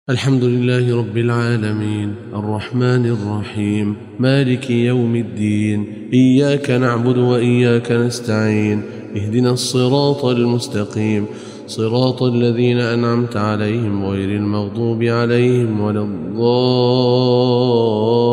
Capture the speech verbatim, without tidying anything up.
الحمد لله رب العالمين الرحمن الرحيم مالك يوم الدين إياك نعبد وإياك نستعين اهدنا الصراط المستقيم صراط الذين أنعمت عليهم غير المغضوب عليهم ولا الضالين